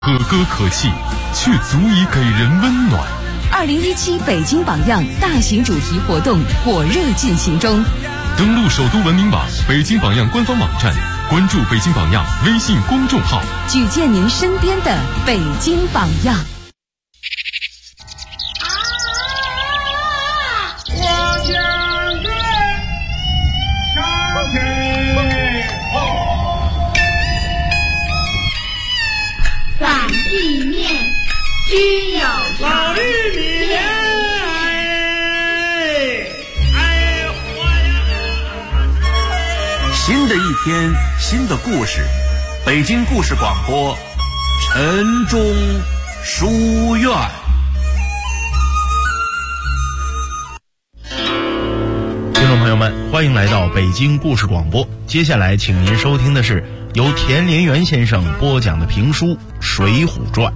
可歌可泣，却足以给人温暖。 2017北京榜样大型主题活动火热进行中， 登录首都文明网、北京榜样官方网站，关注北京榜样微信公众号， 举荐您身边的北京榜样。 我将对上天反地面须有老绿面， 新的一天，新的故事，北京故事广播，晨钟书院。 听众朋友们，欢迎来到北京故事广播。接下来，请您收听的是由田连元先生播讲的评书《水浒传》。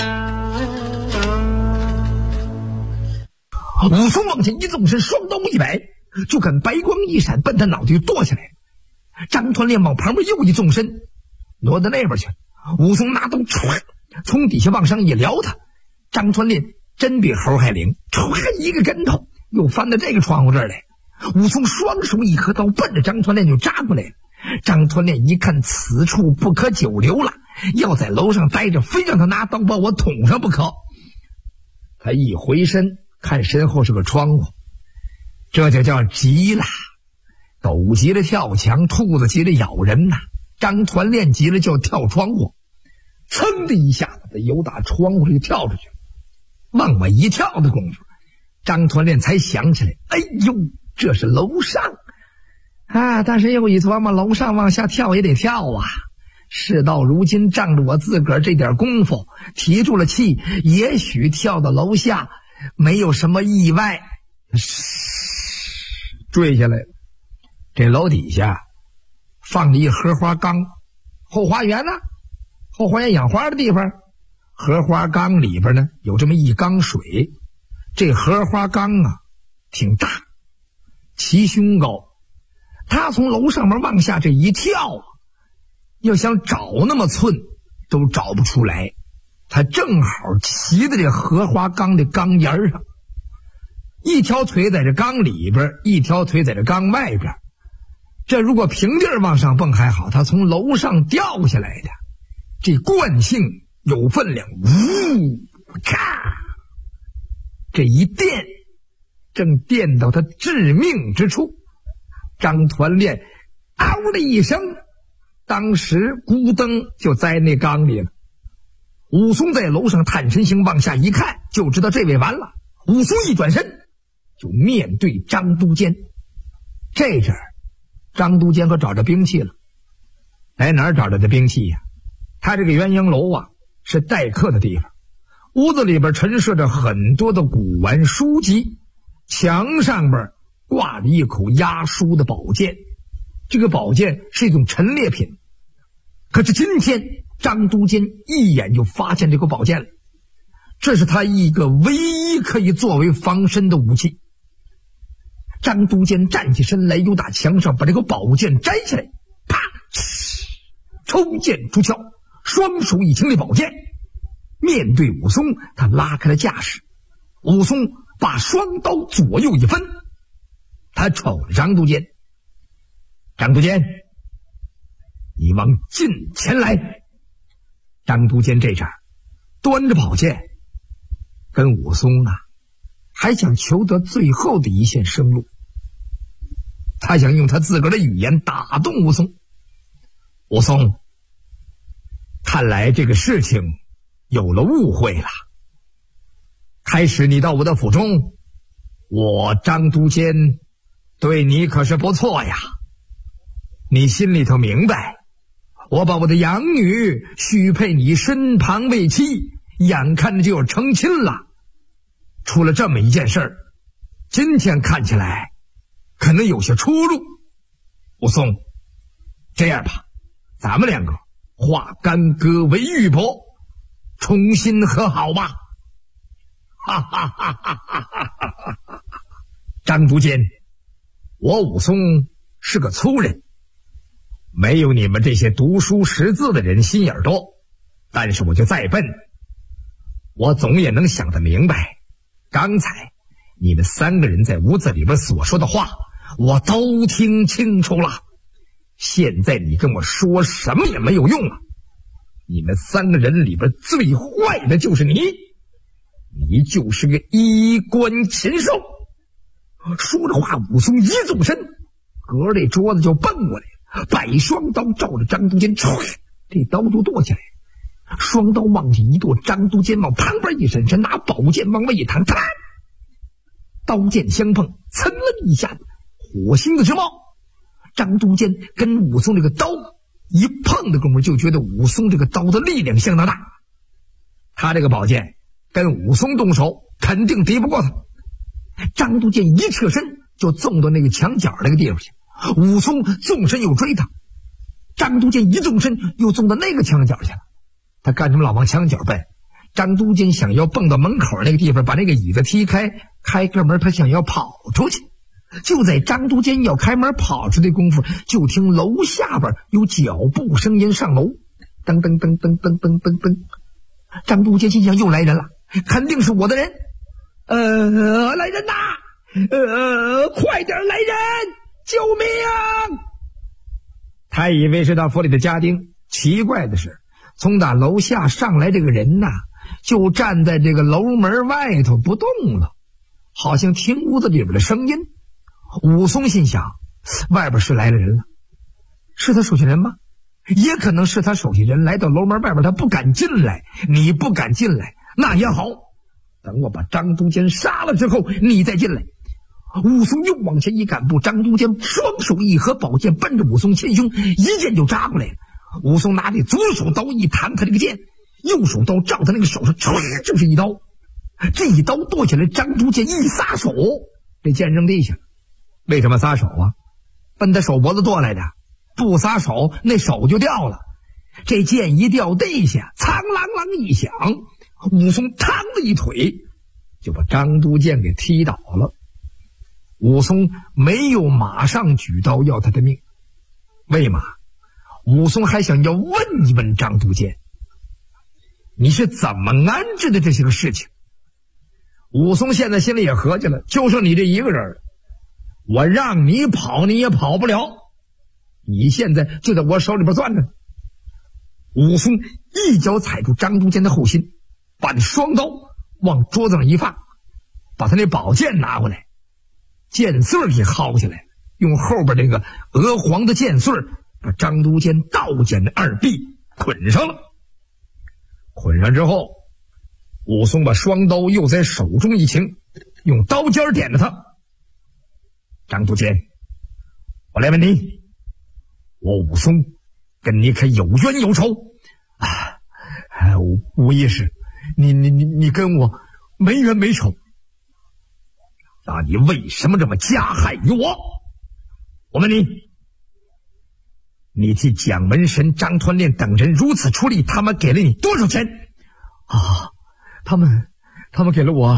武松往前一纵身，双刀一摆，就看白光一闪，奔他脑袋就剁下来。张团练往旁边又一纵身，挪到那边去。武松拿刀唰，从底下往上一撩他。张团练真比猴还灵，唰一个跟头又翻到这个窗户这儿来。武松双手一合刀，奔着张团练就扎过来了。张团练一看此处不可久留了，要在楼上待着，非让他拿刀把我捅上不可。他一回身看身后是个窗户，这就叫急了。狗急了跳墙，兔子急了咬人呐。张团练急了就跳窗户，噌的一下子由打窗户里跳出去了。往外一跳的功夫，张团练才想起来，哎呦，这是楼上啊！但是又一琢磨，楼上往下跳也得跳啊。事到如今，仗着我自个儿这点功夫，提住了气，也许跳到楼下没有什么意外，坠下来了。这楼底下放着一荷花缸，后花园呢，后花园养花的地方，荷花缸里边呢有这么一缸水。这荷花缸啊挺大，齐胸高。他从楼上面往下这一跳啊，要想找那么寸都找不出来。他正好骑在这荷花缸的缸沿上，一条腿在这缸里边，一条腿在这缸外边。这如果平地往上蹦还好，他从楼上掉下来的，这惯性有分量，呜咔，这一电正电到他致命之处。张团练嗷的一声，当时咕噔就栽那缸里了。武松在楼上探身形往下一看，就知道这位完了。武松一转身就面对张都监。这阵儿张都监可找着兵器了。来哪儿找着的兵器呀？他这个元营楼啊是待客的地方，屋子里边陈设着很多的古玩书籍，墙上边挂着一口压书的宝剑。这个宝剑是一种陈列品，可是今天张都监一眼就发现这口宝剑了，这是他一个唯一可以作为防身的武器。张都监站起身来，由打墙上把这个宝剑摘下来，啪，抽剑出鞘，双手一擎这宝剑，面对武松，他拉开了架势。武松把双刀左右一分，他瞅着张都监，张都监，你往近前来。张都监这阵端着宝剑，跟武松啊还想求得最后的一线生路。他想用他自个儿的语言打动武松。武松，看来这个事情有了误会了。开始你到我的府中，我张都监对你可是不错呀。你心里头明白，我把我的养女许配你身旁为妻，眼看着就要成亲了。出了这么一件事儿，今天看起来可能有些出入。武松，这样吧，咱们两个化干戈为玉帛，重新和好吧。哈哈哈哈哈哈！张都监，我武松是个粗人，没有你们这些读书识字的人心眼多。 但是我就再笨，我总也能想得明白，刚才你们3个人在屋子里边所说的话我都听清楚了。现在你跟我说什么也没有用了，你们3个人里边最坏的就是你，你就是个衣冠禽兽。说着话，武松一纵身，隔着桌子就蹦过来，摆双刀照着张都监，这刀就剁下来，双刀往前一剁，张都监往旁边一闪身，拿宝剑往外一弹，刀剑相碰，噌了一下，火星子直冒。张都监跟武松这个刀一碰的功夫，就觉得武松这个刀的力量相当大，他这个宝剑跟武松动手肯定敌不过他。张都监一侧身就纵到那个墙角那个地方去，武松纵身又追他，张都监一纵身又纵到那个墙角去了。他干什么老往墙角奔？张都监想要蹦到门口那个地方，把那个椅子踢开，开个门，他想要跑出去。就在张都监要开门跑出的功夫，就听楼下边有脚步声音上楼，噔噔噔噔噔噔噔噔。张都监心想又来人了，肯定是我的人。来人呐！快点来人！救命！他以为是他府里的家丁，奇怪的是，从打楼下上来这个人呐，就站在这个楼门外头不动了，好像听屋子里边的声音。武松心想，外边是来了人了，是他手下人吗？也可能是他手下人来到楼门外边，他不敢进来。你不敢进来，那也好，等我把张都监杀了之后，你再进来。武松又往前一赶步，张都监双手一合，宝剑奔着武松前胸一剑就扎过来了。武松拿着左手刀一弹他这个剑，右手刀照他那个手上就是一刀。这一刀剁下来，张都监一撒手，这剑扔地下。为什么撒手啊？奔他手脖子剁来的，不撒手那手就掉了。这剑一掉地下，苍啷啷一响，武松嘡的一腿就把张都监给踢倒了。武松没有马上举刀要他的命，为嘛？武松还想要问一问张都监，你是怎么安置的这些个事情？武松现在心里也合计了，就剩你这一个人了，我让你跑你也跑不了，你现在就在我手里边攥着。武松一脚踩住张都监的后心，把那双刀往桌子上一放，把他那宝剑拿过来，剑穗给薅下来，用后边那个鹅黄的剑穗把张都监倒剪的2臂捆上了。捆上之后，武松把双刀又在手中一擎，用刀尖点着他。张都监，我来问你，我武松跟你可有冤有仇啊？无意识，你跟我没冤没仇，那你为什么这么加害于我？我问你，你替蒋门神、张团练等人如此出力，他们给了你多少钱？他们给了我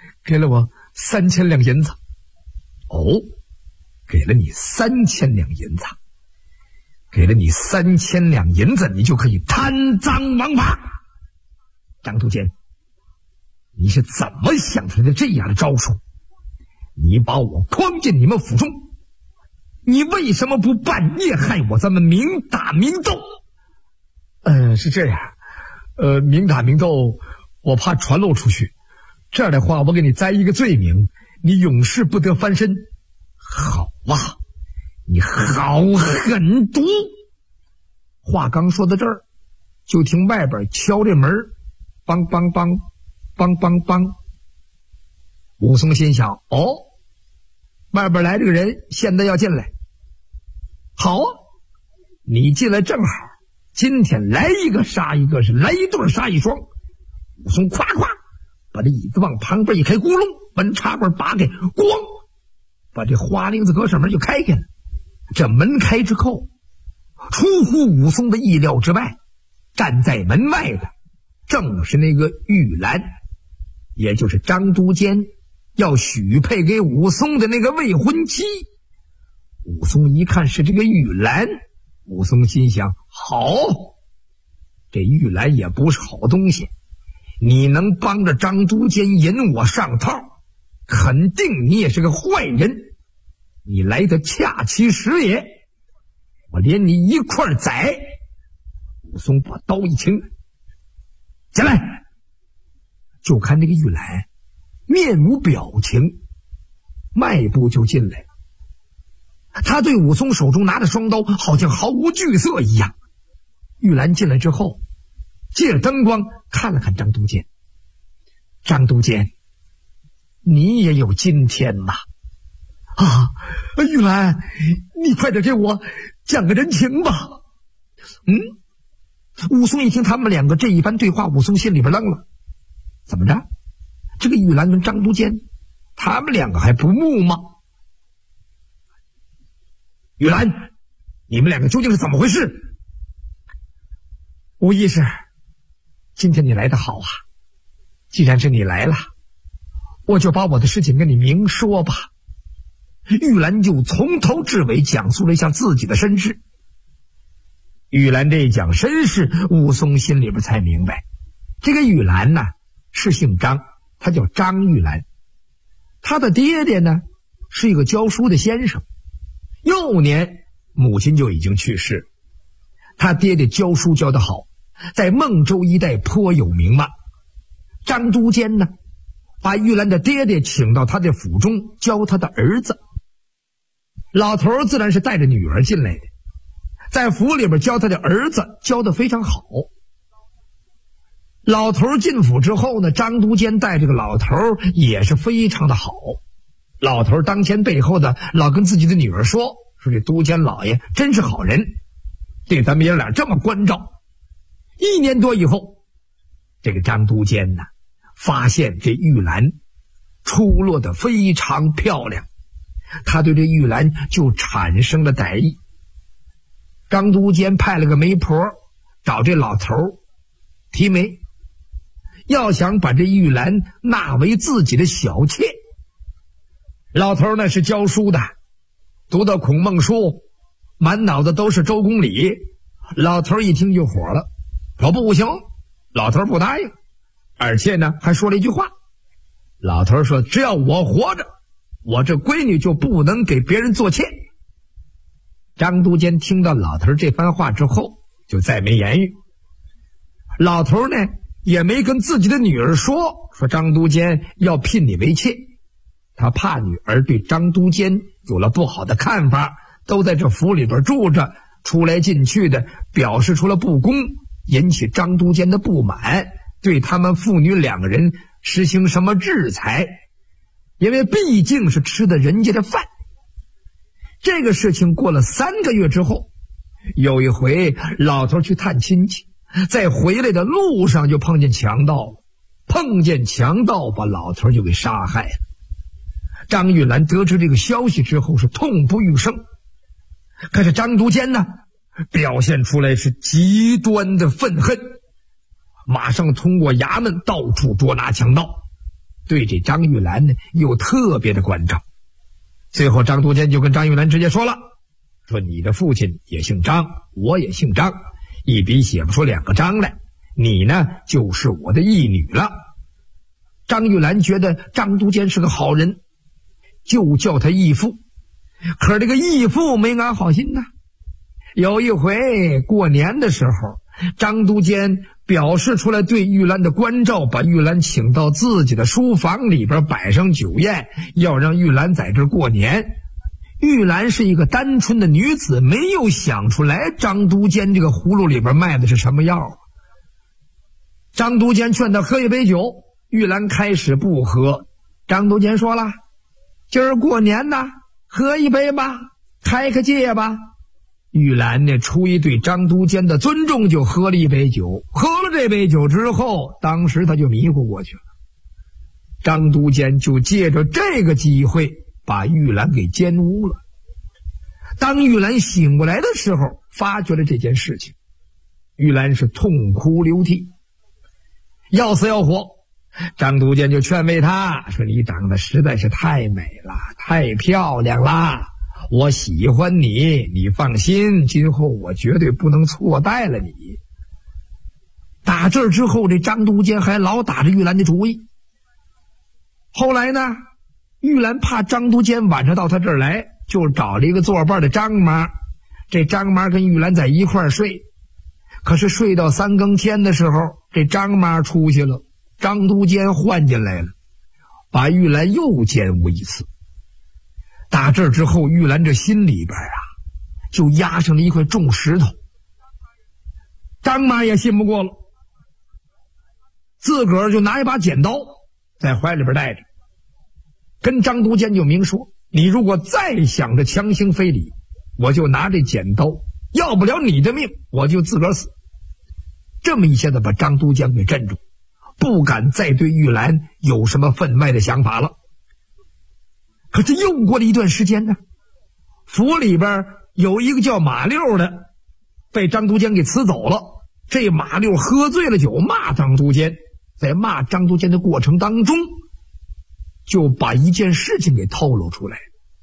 3000两银子。哦，给了你3000两银子，给了你3000两银子，你就可以贪赃枉法。张都监，你是怎么想出来的这样的招数？你把我框进你们府中，你为什么不半夜害我？咱们明打明斗。是这样，明打明斗，我怕传漏出去。这样的话，我给你栽一个罪名，你永世不得翻身。好啊，你好狠毒！话刚说到这儿，就听外边敲这门，梆梆梆，梆梆梆。武松心想，外边来这个人现在要进来。好啊，你进来正好，今天来一个杀一个，是来一对杀一双。武松夸夸把这椅子往旁边一开，咕隆，门插棍拔开，咣，把这花翎子格上门就开开了。这门开之后，出乎武松的意料之外，站在门外的正是那个玉兰，也就是张都监要许配给武松的那个未婚妻。武松一看是这个玉兰，武松心想，好， 这玉兰也不是好东西，你能帮着张都监引我上套，肯定你也是个坏人，你来的恰其时也，我连你一块宰。武松把刀一擎，进来。就看那个玉兰面无表情，迈步就进来。他对武松手中拿的双刀好像毫无惧色一样。玉兰进来之后，借着灯光看了看张都监。张都监，你也有今天呐！啊，玉兰，你快点给我讲个人情吧。武松一听他们两个这一番对话，武松心里边愣了。怎么着？这个玉兰跟张都监，他们两个还不睦吗？玉兰，你们两个究竟是怎么回事？吴医师，今天你来得好啊！既然是你来了，我就把我的事情跟你明说吧。玉兰就从头至尾讲述了一下自己的身世。玉兰这一讲身世，武松心里边才明白，这个玉兰呢是姓张，他叫张玉兰。他的爹爹呢是一个教书的先生，幼年母亲就已经去世。他爹爹教书教得好，在孟州一带颇有名望。张都监呢把玉兰的爹爹请到他的府中教他的儿子。老头自然是带着女儿进来的，在府里边教他的儿子教得非常好。老头进府之后呢，张都监带这个老头也是非常的好。老头当前背后的老跟自己的女儿说这都监老爷真是好人，对咱们爷俩这么关照。1年多以后，这个张都监呢发现这玉兰出落得非常漂亮，他对这玉兰就产生了歹意。张都监派了个媒婆找这老头提媒，要想把这玉兰纳为自己的小妾。老头呢是教书的，读到孔孟书，满脑子都是周公礼。老头一听就火了，说不行，老头不答应，而且呢还说了一句话。老头说只要我活着，我这闺女就不能给别人做妾。张都监听到老头这番话之后就再没言语。老头呢也没跟自己的女儿说张都监要聘你为妾，他怕女儿对张都监有了不好的看法，都在这府里边住着，出来进去的表示出了不公，引起张都监的不满，对他们父女两个人实行什么制裁，因为毕竟是吃的人家的饭。这个事情过了3个月之后，有一回老头去探亲戚，在回来的路上就碰见强盗了，把老头就给杀害了。张玉兰得知这个消息之后是痛不欲生，可是张都监呢表现出来是极端的愤恨，马上通过衙门到处捉拿强盗，对这张玉兰呢又特别的关照。最后张都监就跟张玉兰直接说了，说你的父亲也姓张，我也姓张，一笔写不出2个张来，你呢就是我的义女了。张玉兰觉得张都监是个好人，就叫他义父。可是这个义父没安好心呐。有一回过年的时候，张都监表示出来对玉兰的关照，把玉兰请到自己的书房里边摆上酒宴，要让玉兰在这过年。玉兰是一个单纯的女子，没有想出来张都监这个葫芦里边卖的是什么药。张都监劝她喝一杯酒，玉兰开始不喝。张都监说了，今儿过年呢，喝一杯吧，开个戒吧。玉兰呢出于对张都监的尊重，就喝了一杯酒。喝了这杯酒之后，当时他就迷糊过去了。张都监就借着这个机会把玉兰给奸污了。当玉兰醒过来的时候，发觉了这件事情，玉兰是痛哭流涕，要死要活。张都监就劝慰他说，你长得实在是太美了，太漂亮了，我喜欢你，你放心，今后我绝对不能错待了你。 打这儿之后，这张都监还老打着玉兰的主意。后来呢，玉兰怕张都监晚上到他这儿来，就找了一个作伴的张妈。这张妈跟玉兰在一块儿睡，可是睡到3更天的时候，这张妈出去了，张都监换进来了，把玉兰又奸污一次。打这儿之后，玉兰这心里边就压上了一块重石头。张妈也信不过了，自个儿就拿一把剪刀在怀里边带着，跟张都监就明说，你如果再想着强行非礼，我就拿这剪刀，要不了你的命，我就自个儿死。这么一下子把张都监给镇住，不敢再对玉兰有什么分外的想法了。可是又过了一段时间呢，府里边有一个叫马六的被张都监给辞走了。这马六喝醉了酒，骂张都监，在骂张都监的过程当中，就把一件事情给透露出来。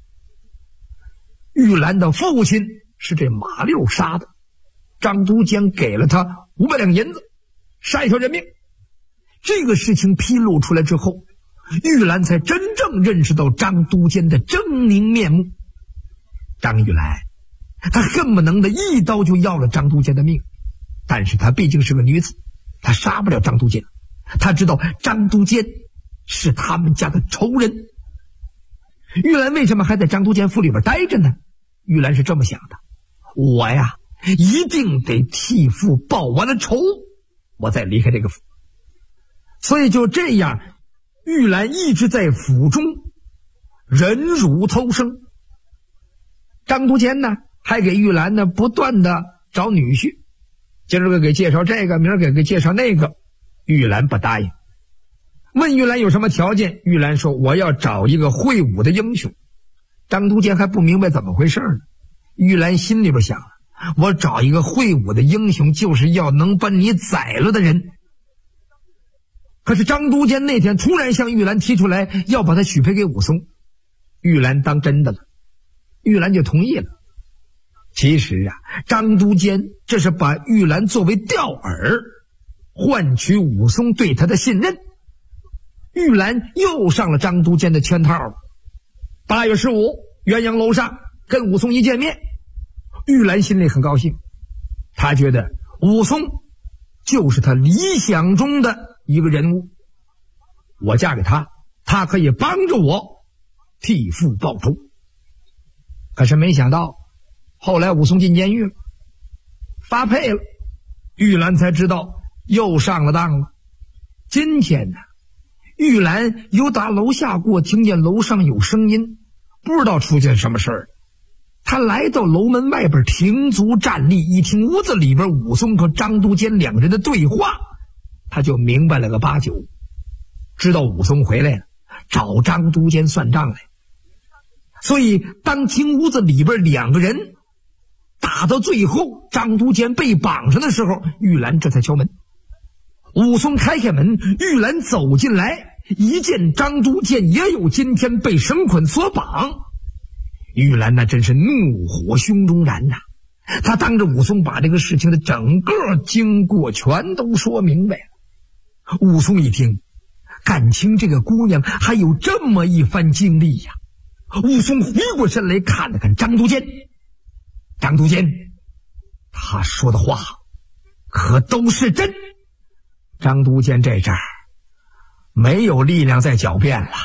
玉兰的父亲是这马六杀的，张都监给了他500两银子，杀一条人命。这个事情披露出来之后，玉兰才真正认识到张都监的狰狞面目。张玉兰她恨不能的一刀就要了张都监的命，但是她毕竟是个女子，她杀不了张都监。她知道张都监是他们家的仇人。玉兰为什么还在张都监府里边待着呢？玉兰是这么想的，我呀一定得替父报完了仇，我再离开这个府。所以就这样，玉兰一直在府中忍辱偷生。张都监呢还给玉兰呢不断的找女婿，今儿个给介绍这个，明儿给介绍那个。玉兰不答应，问玉兰有什么条件，玉兰说我要找一个会武的英雄。张都监还不明白怎么回事呢，玉兰心里边想了，我找一个会武的英雄，就是要能把你宰了的人。可是张都监那天突然向玉兰提出来要把他许配给武松，玉兰当真的了，玉兰就同意了。其实张都监这是把玉兰作为钓饵，换取武松对他的信任。玉兰又上了张都监的圈套了。8月15，鸳鸯楼上跟武松一见面，玉兰心里很高兴，她觉得武松就是她理想中的一个人物，我嫁给他，他可以帮着我替父报仇。可是没想到后来武松进监狱了，发配了，玉兰才知道又上了当了。今天呢，玉兰由打楼下过，听见楼上有声音，不知道出现什么事儿。他来到楼门外边停足站立，一听屋子里边武松和张都监两人的对话，他就明白了个8九，知道武松回来了，找张都监算账来。所以当听屋子里边两个人打到最后，张都监被绑上的时候，玉兰这才敲门。武松开门，玉兰走进来，一见张都监也有今天被绳捆所绑，玉兰那真是怒火胸中燃呐！他当着武松把这个事情的整个经过全都说明白了。武松一听，感情这个姑娘还有这么一番经历呀。武松回过身来看了看张都监，张都监他说的话可都是真。张都监这阵儿没有力量再狡辩了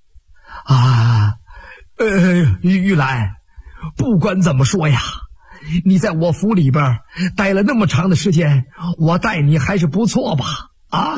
玉兰，不管怎么说呀，你在我府里边待了那么长的时间，我待你还是不错吧